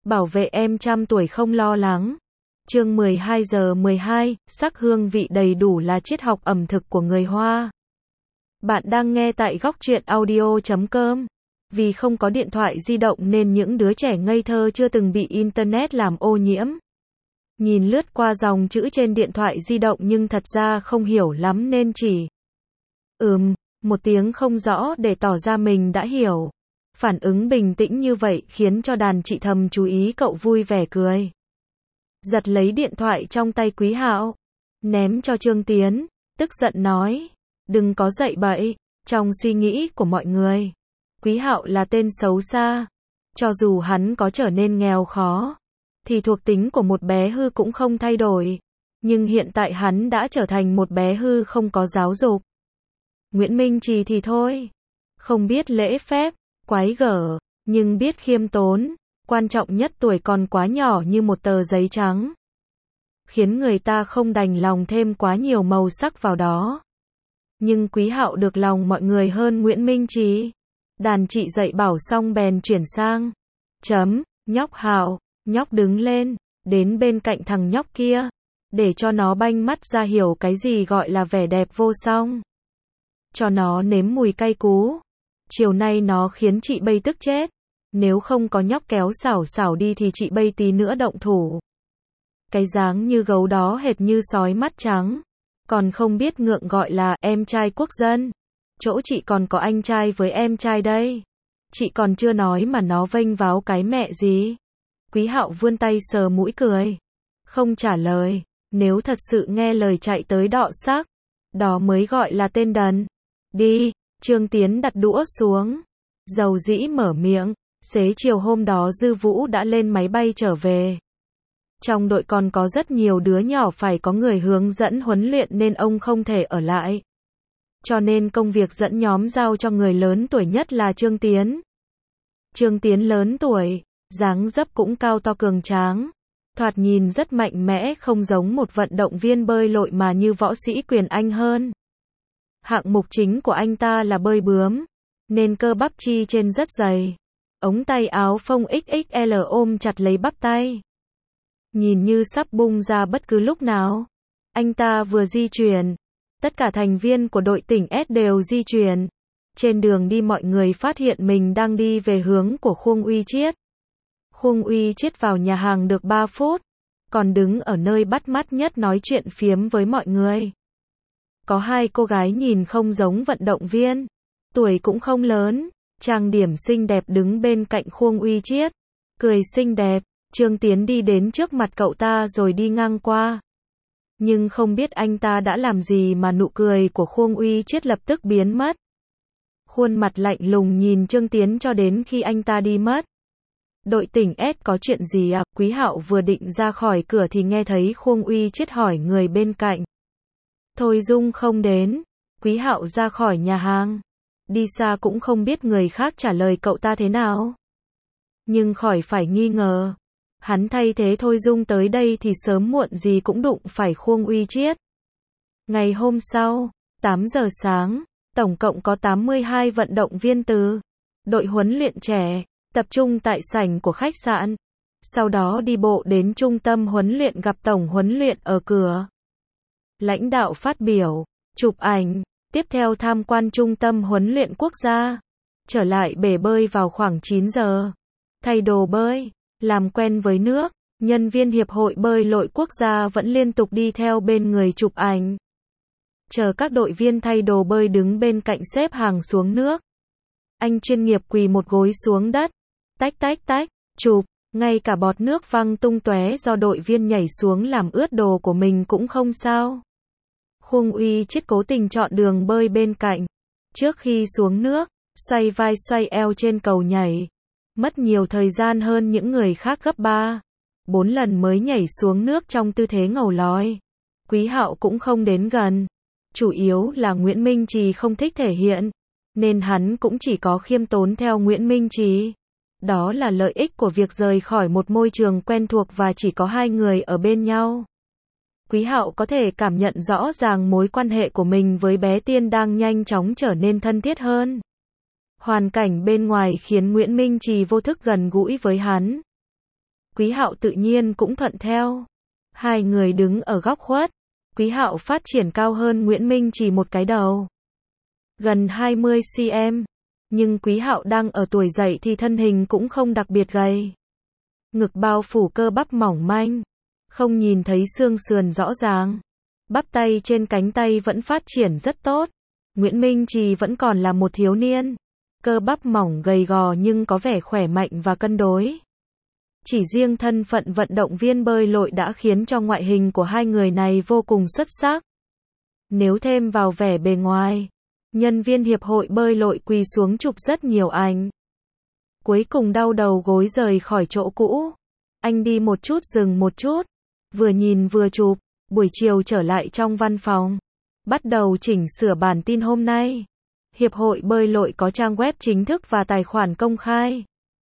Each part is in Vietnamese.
bảo vệ em trăm tuổi không lo lắng. Chương 12 giờ 12, sắc hương vị đầy đủ là triết học ẩm thực của người Hoa. Bạn đang nghe tại góc truyện audio.com. Vì không có điện thoại di động nên những đứa trẻ ngây thơ chưa từng bị Internet làm ô nhiễm. Nhìn lướt qua dòng chữ trên điện thoại di động nhưng thật ra không hiểu lắm nên chỉ một tiếng không rõ để tỏ ra mình đã hiểu. Phản ứng bình tĩnh như vậy khiến cho đàn chị thầm chú ý cậu vui vẻ cười. Giật lấy điện thoại trong tay Quý Hạo, ném cho Trương Tiến, tức giận nói, đừng có dậy bậy. Trong suy nghĩ của mọi người, Quý Hạo là tên xấu xa. Cho dù hắn có trở nên nghèo khó, thì thuộc tính của một bé hư cũng không thay đổi. Nhưng hiện tại hắn đã trở thành một bé hư không có giáo dục. Nguyễn Minh Trì thì thôi, không biết lễ phép, quái gở, nhưng biết khiêm tốn. Quan trọng nhất tuổi còn quá nhỏ như một tờ giấy trắng, khiến người ta không đành lòng thêm quá nhiều màu sắc vào đó. Nhưng Quý Hạo được lòng mọi người hơn Nguyễn Minh Trì. Đàn chị dạy bảo xong bèn chuyển sang nhóc Hạo. Nhóc đứng lên, đến bên cạnh thằng nhóc kia, để cho nó banh mắt ra hiểu cái gì gọi là vẻ đẹp vô song. Cho nó nếm mùi cay cú. Chiều nay nó khiến chị Bây tức chết. Nếu không có nhóc kéo xảo xảo đi thì chị Bây tí nữa động thủ. Cái dáng như gấu đó hệt như sói mắt trắng. Còn không biết ngượng gọi là em trai quốc dân. Chỗ chị còn có anh trai với em trai đây. Chị còn chưa nói mà nó vênh váo cái mẹ gì. Quý Hạo vươn tay sờ mũi cười. Không trả lời. Nếu thật sự nghe lời chạy tới đọ xác, đó mới gọi là tên đần. Đi. Trương Tiến đặt đũa xuống, dầu dĩ mở miệng. Xế chiều hôm đó Dư Vũ đã lên máy bay trở về. Trong đội còn có rất nhiều đứa nhỏ phải có người hướng dẫn huấn luyện nên ông không thể ở lại. Cho nên công việc dẫn nhóm giao cho người lớn tuổi nhất là Trương Tiến. Trương Tiến lớn tuổi, dáng dấp cũng cao to cường tráng. Thoạt nhìn rất mạnh mẽ, không giống một vận động viên bơi lội mà như võ sĩ quyền Anh hơn. Hạng mục chính của anh ta là bơi bướm, nên cơ bắp chi trên rất dày. Ống tay áo phông XXL ôm chặt lấy bắp tay, nhìn như sắp bung ra bất cứ lúc nào. Anh ta vừa di chuyển, tất cả thành viên của đội tỉnh S đều di chuyển. Trên đường đi mọi người phát hiện mình đang đi về hướng của Khuông Uy Chiết. Khuông Uy Chiết vào nhà hàng được 3 phút, còn đứng ở nơi bắt mắt nhất nói chuyện phiếm với mọi người. Có hai cô gái nhìn không giống vận động viên, tuổi cũng không lớn, trang điểm xinh đẹp đứng bên cạnh Khuông Uy Chiết, cười xinh đẹp. Trương Tiến đi đến trước mặt cậu ta rồi đi ngang qua. Nhưng không biết anh ta đã làm gì mà nụ cười của Khuông Uy Chiết lập tức biến mất. Khuôn mặt lạnh lùng nhìn Trương Tiến cho đến khi anh ta đi mất. Đội tỉnh S có chuyện gì à? Quý Hạo vừa định ra khỏi cửa thì nghe thấy Khuông Uy Chiết hỏi người bên cạnh. Thôi Dung không đến. Quý Hạo ra khỏi nhà hàng. Đi xa cũng không biết người khác trả lời cậu ta thế nào. Nhưng khỏi phải nghi ngờ. Hắn thay thế Thôi Dung tới đây thì sớm muộn gì cũng đụng phải Khuông Uy Chiết. Ngày hôm sau, 8 giờ sáng, tổng cộng có 82 vận động viên từ đội huấn luyện trẻ, tập trung tại sảnh của khách sạn. Sau đó đi bộ đến trung tâm huấn luyện gặp tổng huấn luyện ở cửa. Lãnh đạo phát biểu, chụp ảnh, tiếp theo tham quan trung tâm huấn luyện quốc gia. Trở lại bể bơi vào khoảng 9 giờ. Thay đồ bơi, làm quen với nước, nhân viên Hiệp hội Bơi lội Quốc gia vẫn liên tục đi theo bên người chụp ảnh. Chờ các đội viên thay đồ bơi đứng bên cạnh xếp hàng xuống nước. Anh chuyên nghiệp quỳ một gối xuống đất. Tách tách tách, chụp, ngay cả bọt nước văng tung tóe do đội viên nhảy xuống làm ướt đồ của mình cũng không sao. Khuông Uy Chiết cố tình chọn đường bơi bên cạnh. Trước khi xuống nước, xoay vai xoay eo trên cầu nhảy. Mất nhiều thời gian hơn những người khác gấp 3, 4 lần mới nhảy xuống nước trong tư thế ngầu lòi. Quý Hạo cũng không đến gần. Chủ yếu là Nguyễn Minh Trì không thích thể hiện, nên hắn cũng chỉ có khiêm tốn theo Nguyễn Minh Trì. Đó là lợi ích của việc rời khỏi một môi trường quen thuộc và chỉ có hai người ở bên nhau. Quý Hạo có thể cảm nhận rõ ràng mối quan hệ của mình với bé Tiên đang nhanh chóng trở nên thân thiết hơn. Hoàn cảnh bên ngoài khiến Nguyễn Minh Trì vô thức gần gũi với hắn. Quý Hạo tự nhiên cũng thuận theo. Hai người đứng ở góc khuất. Quý Hạo phát triển cao hơn Nguyễn Minh chỉ một cái đầu. Gần 20 cm. Nhưng Quý Hạo đang ở tuổi dậy thì thân hình cũng không đặc biệt gầy. Ngực bao phủ cơ bắp mỏng manh. Không nhìn thấy xương sườn rõ ràng. Bắp tay trên cánh tay vẫn phát triển rất tốt. Nguyễn Minh Trì vẫn còn là một thiếu niên. Cơ bắp mỏng gầy gò nhưng có vẻ khỏe mạnh và cân đối. Chỉ riêng thân phận vận động viên bơi lội đã khiến cho ngoại hình của hai người này vô cùng xuất sắc. Nếu thêm vào vẻ bề ngoài, nhân viên hiệp hội bơi lội quỳ xuống chụp rất nhiều ảnh. Cuối cùng đau đầu gối rời khỏi chỗ cũ. Anh đi một chút dừng một chút. Vừa nhìn vừa chụp. Buổi chiều trở lại trong văn phòng. Bắt đầu chỉnh sửa bản tin hôm nay. Hiệp hội bơi lội có trang web chính thức và tài khoản công khai.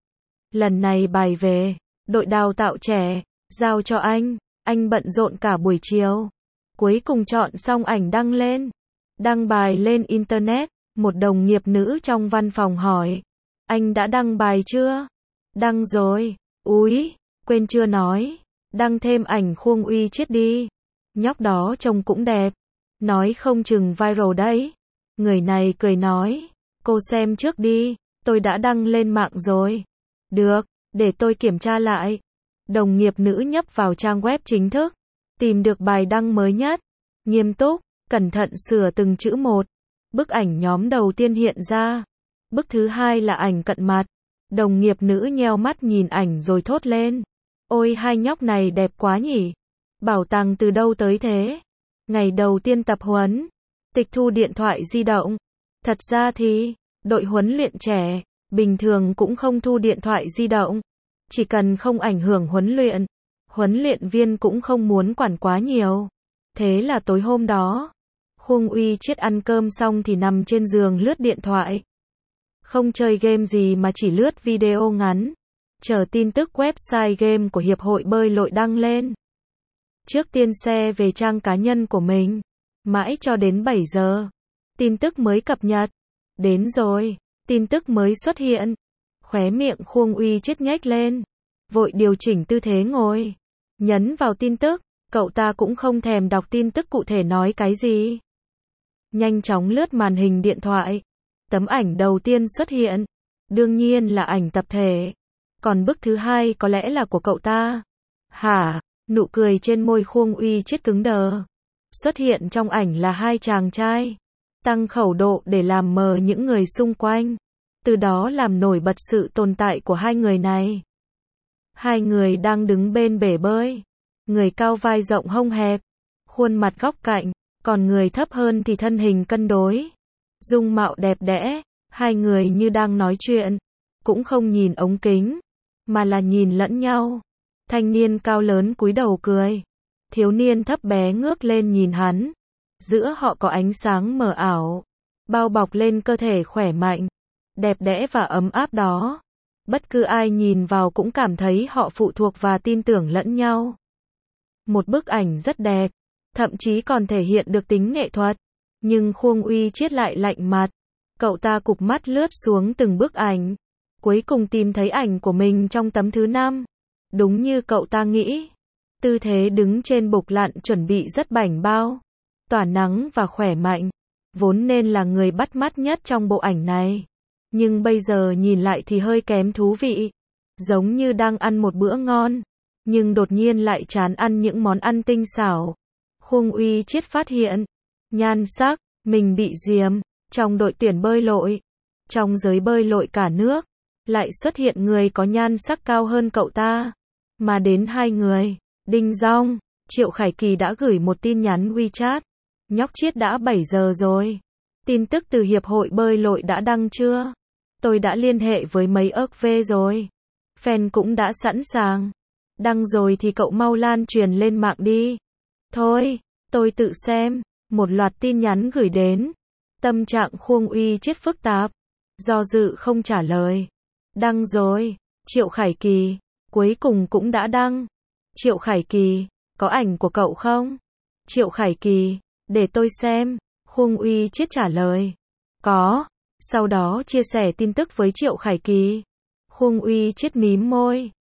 Lần này bài về đội đào tạo trẻ, giao cho anh bận rộn cả buổi chiều. Cuối cùng chọn xong ảnh đăng lên. Đăng bài lên Internet, một đồng nghiệp nữ trong văn phòng hỏi. Anh đã đăng bài chưa? Đăng rồi. Úi, quên chưa nói. Đăng thêm ảnh Khuông Uy Chiết đi. Nhóc đó trông cũng đẹp. Nói không chừng viral đấy. Người này cười nói. Cô xem trước đi, tôi đã đăng lên mạng rồi. Được, để tôi kiểm tra lại. Đồng nghiệp nữ nhấp vào trang web chính thức. Tìm được bài đăng mới nhất. Nghiêm túc, cẩn thận sửa từng chữ một. Bức ảnh nhóm đầu tiên hiện ra. Bức thứ hai là ảnh cận mặt. Đồng nghiệp nữ nheo mắt nhìn ảnh rồi thốt lên. Ôi hai nhóc này đẹp quá nhỉ. Bảo tàng từ đâu tới thế? Ngày đầu tiên tập huấn. Tịch thu điện thoại di động. Thật ra thì, đội huấn luyện trẻ, bình thường cũng không thu điện thoại di động. Chỉ cần không ảnh hưởng huấn luyện viên cũng không muốn quản quá nhiều. Thế là tối hôm đó, Khuông Uy Chiết ăn cơm xong thì nằm trên giường lướt điện thoại. Không chơi game gì mà chỉ lướt video ngắn. Chờ tin tức website game của Hiệp hội bơi lội đăng lên. Trước tiên share về trang cá nhân của mình. Mãi cho đến 7 giờ. Tin tức mới cập nhật. Đến rồi. Tin tức mới xuất hiện. Khóe miệng Khuông Uy Chiết nhếch lên. Vội điều chỉnh tư thế ngồi. Nhấn vào tin tức. Cậu ta cũng không thèm đọc tin tức cụ thể nói cái gì. Nhanh chóng lướt màn hình điện thoại. Tấm ảnh đầu tiên xuất hiện. Đương nhiên là ảnh tập thể. Còn bức thứ hai có lẽ là của cậu ta. Hả? Nụ cười trên môi Khuông Uy Chiết cứng đờ. Xuất hiện trong ảnh là hai chàng trai. Tăng khẩu độ để làm mờ những người xung quanh. Từ đó làm nổi bật sự tồn tại của hai người này. Hai người đang đứng bên bể bơi. Người cao vai rộng hông hẹp. Khuôn mặt góc cạnh. Còn người thấp hơn thì thân hình cân đối. Dung mạo đẹp đẽ. Hai người như đang nói chuyện. Cũng không nhìn ống kính. Mà là nhìn lẫn nhau. Thanh niên cao lớn cúi đầu cười. Thiếu niên thấp bé ngước lên nhìn hắn. Giữa họ có ánh sáng mờ ảo. Bao bọc lên cơ thể khỏe mạnh. Đẹp đẽ và ấm áp đó. Bất cứ ai nhìn vào cũng cảm thấy họ phụ thuộc và tin tưởng lẫn nhau. Một bức ảnh rất đẹp. Thậm chí còn thể hiện được tính nghệ thuật. Nhưng Khuông Uy Chiết lại lạnh mặt. Cậu ta cụp mắt lướt xuống từng bức ảnh. Cuối cùng tìm thấy ảnh của mình trong tấm thứ 5. Đúng như cậu ta nghĩ. Tư thế đứng trên bục lặn chuẩn bị rất bảnh bao. Tỏa nắng và khỏe mạnh. Vốn nên là người bắt mắt nhất trong bộ ảnh này. Nhưng bây giờ nhìn lại thì hơi kém thú vị. Giống như đang ăn một bữa ngon. Nhưng đột nhiên lại chán ăn những món ăn tinh xảo. Khuông Uy Chiết phát hiện. Nhan sắc, mình bị diềm. Trong đội tuyển bơi lội. Trong giới bơi lội cả nước. Lại xuất hiện người có nhan sắc cao hơn cậu ta. Mà đến hai người. Đinh Dong, Triệu Khải Kỳ đã gửi một tin nhắn WeChat. Nhóc Chiết đã 7 giờ rồi. Tin tức từ Hiệp hội bơi lội đã đăng chưa? Tôi đã liên hệ với mấy ức V rồi. Fan cũng đã sẵn sàng. Đăng rồi thì cậu mau lan truyền lên mạng đi. Thôi, tôi tự xem. Một loạt tin nhắn gửi đến. Tâm trạng Khuông Uy Chiết phức tạp. Do dự không trả lời. Đăng rồi. Triệu Khải Kỳ. Cuối cùng cũng đã đăng. Triệu Khải Kỳ. Có ảnh của cậu không? Triệu Khải Kỳ. Để tôi xem. Khuông Uy Chiết trả lời. Có. Sau đó chia sẻ tin tức với Triệu Khải Kỳ. Khuông Uy Chiết mím môi.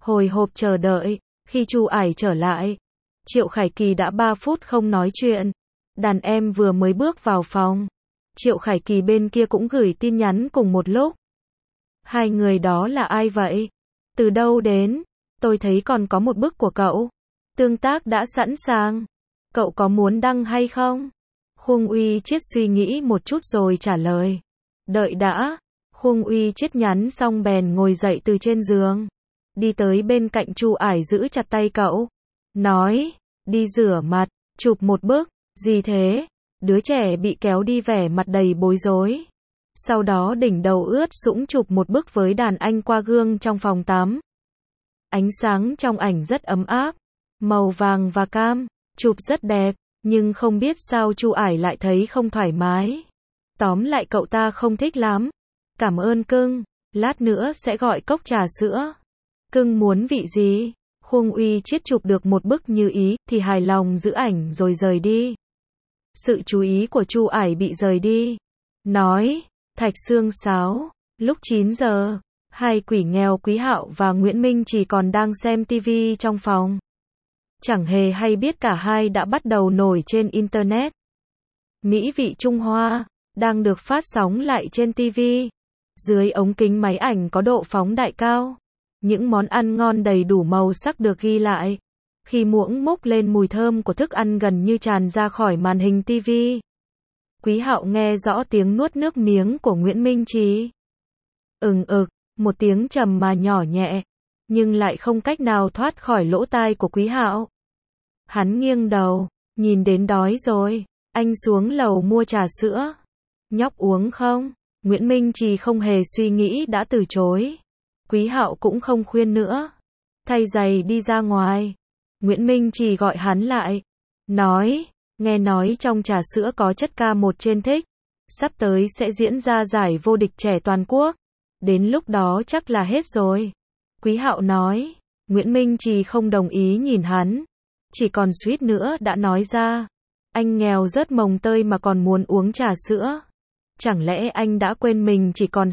Hồi hộp chờ đợi, khi Chu Ải trở lại, Triệu Khải Kỳ đã 3 phút không nói chuyện. Đàn em vừa mới bước vào phòng. Triệu Khải Kỳ bên kia cũng gửi tin nhắn cùng một lúc. Hai người đó là ai vậy? Từ đâu đến? Tôi thấy còn có một bức của cậu. Tương tác đã sẵn sàng. Cậu có muốn đăng hay không? Khuông Uy Chiết suy nghĩ một chút rồi trả lời. Đợi đã. Khuông Uy Chiết nhắn xong bèn ngồi dậy từ trên giường. Đi tới bên cạnh Chu Ải giữ chặt tay cậu. Nói, đi rửa mặt, chụp một bức. Gì thế? Đứa trẻ bị kéo đi vẻ mặt đầy bối rối. Sau đó đỉnh đầu ướt sũng chụp một bức với đàn anh qua gương trong phòng tắm. Ánh sáng trong ảnh rất ấm áp, màu vàng và cam, chụp rất đẹp, nhưng không biết sao Chu Ải lại thấy không thoải mái. Tóm lại cậu ta không thích lắm. Cảm ơn cưng, lát nữa sẽ gọi cốc trà sữa. Cưng muốn vị gì? Khuông Uy Chiết chụp được một bức như ý thì hài lòng giữ ảnh rồi rời đi. Sự chú ý của Chu Ải bị rời đi. Nói, Thạch Sương Sáo, lúc 9 giờ, hai quỷ nghèo Quý Hạo và Nguyễn Minh chỉ còn đang xem tivi trong phòng. Chẳng hề hay biết cả hai đã bắt đầu nổi trên Internet. Mỹ vị Trung Hoa, đang được phát sóng lại trên tivi. Dưới ống kính máy ảnh có độ phóng đại cao. Những món ăn ngon đầy đủ màu sắc được ghi lại. Khi muỗng múc lên mùi thơm của thức ăn gần như tràn ra khỏi màn hình tivi. Quý Hạo nghe rõ tiếng nuốt nước miếng của Nguyễn Minh Trì. Một tiếng trầm mà nhỏ nhẹ, nhưng lại không cách nào thoát khỏi lỗ tai của Quý Hạo. Hắn nghiêng đầu, nhìn đến đói rồi, anh xuống lầu mua trà sữa. Nhóc uống không? Nguyễn Minh Trì không hề suy nghĩ đã từ chối. Quý Hạo cũng không khuyên nữa. Thay giày đi ra ngoài. Nguyễn Minh Trì gọi hắn lại. Nói, nghe nói trong trà sữa có chất K1 trên thích. Sắp tới sẽ diễn ra giải vô địch trẻ toàn quốc. Đến lúc đó chắc là hết rồi. Quý Hạo nói. Nguyễn Minh Trì không đồng ý nhìn hắn. Chỉ còn suýt nữa đã nói ra. Anh nghèo rớt mồng tơi mà còn muốn uống trà sữa. Chẳng lẽ anh đã quên mình chỉ còn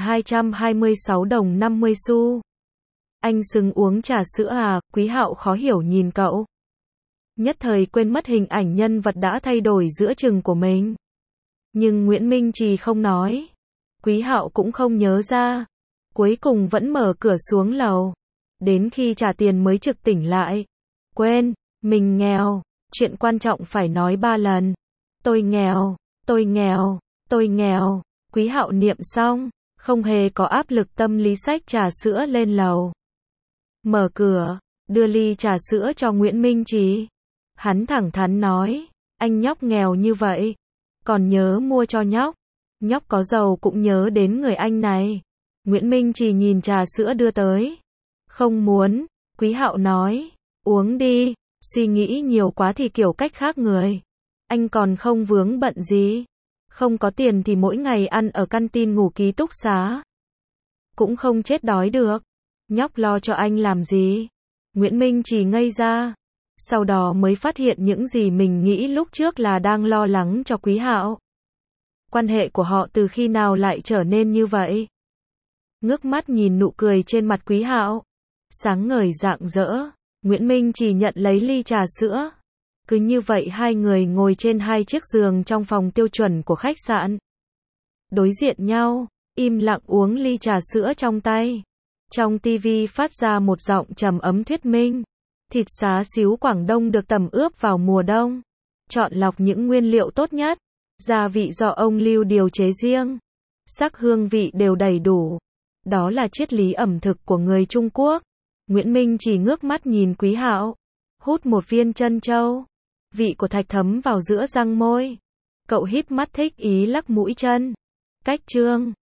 226 đồng 50 xu? Anh xứng uống trà sữa à? Quý Hạo khó hiểu nhìn cậu. Nhất thời quên mất hình ảnh nhân vật đã thay đổi giữa chừng của mình. Nhưng Nguyễn Minh Trì không nói. Quý Hạo cũng không nhớ ra. Cuối cùng vẫn mở cửa xuống lầu. Đến khi trả tiền mới trực tỉnh lại. Quên, mình nghèo. Chuyện quan trọng phải nói 3 lần. Tôi nghèo, tôi nghèo, tôi nghèo. Quý Hạo niệm xong, không hề có áp lực tâm lý xách trà sữa lên lầu. Mở cửa, đưa ly trà sữa cho Nguyễn Minh Trì. Hắn thẳng thắn nói, anh nhóc nghèo như vậy, còn nhớ mua cho nhóc. Nhóc có giàu cũng nhớ đến người anh này. Nguyễn Minh Trì nhìn trà sữa đưa tới. Không muốn, Quý Hạo nói, uống đi, suy nghĩ nhiều quá thì kiểu cách khác người. Anh còn không vướng bận gì. Không có tiền thì mỗi ngày ăn ở canteen ngủ ký túc xá. Cũng không chết đói được. Nhóc lo cho anh làm gì? Nguyễn Minh Trì ngây ra. Sau đó mới phát hiện những gì mình nghĩ lúc trước là đang lo lắng cho Quý Hạo. Quan hệ của họ từ khi nào lại trở nên như vậy? Ngước mắt nhìn nụ cười trên mặt Quý Hạo. Sáng ngời rạng rỡ. Nguyễn Minh Trì nhận lấy ly trà sữa. Cứ như vậy hai người ngồi trên hai chiếc giường trong phòng tiêu chuẩn của khách sạn. Đối diện nhau, im lặng uống ly trà sữa trong tay. Trong tivi phát ra một giọng trầm ấm thuyết minh. Thịt xá xíu Quảng Đông được tẩm ướp vào mùa đông. Chọn lọc những nguyên liệu tốt nhất. Gia vị do ông Lưu điều chế riêng. Sắc hương vị đều đầy đủ. Đó là triết lý ẩm thực của người Trung Quốc. Nguyễn Minh chỉ ngước mắt nhìn Quý Hạo. Hút một viên trân châu. Vị của thạch thấm vào giữa răng môi. Cậu híp mắt thích ý lắc mũi chân. Cách chương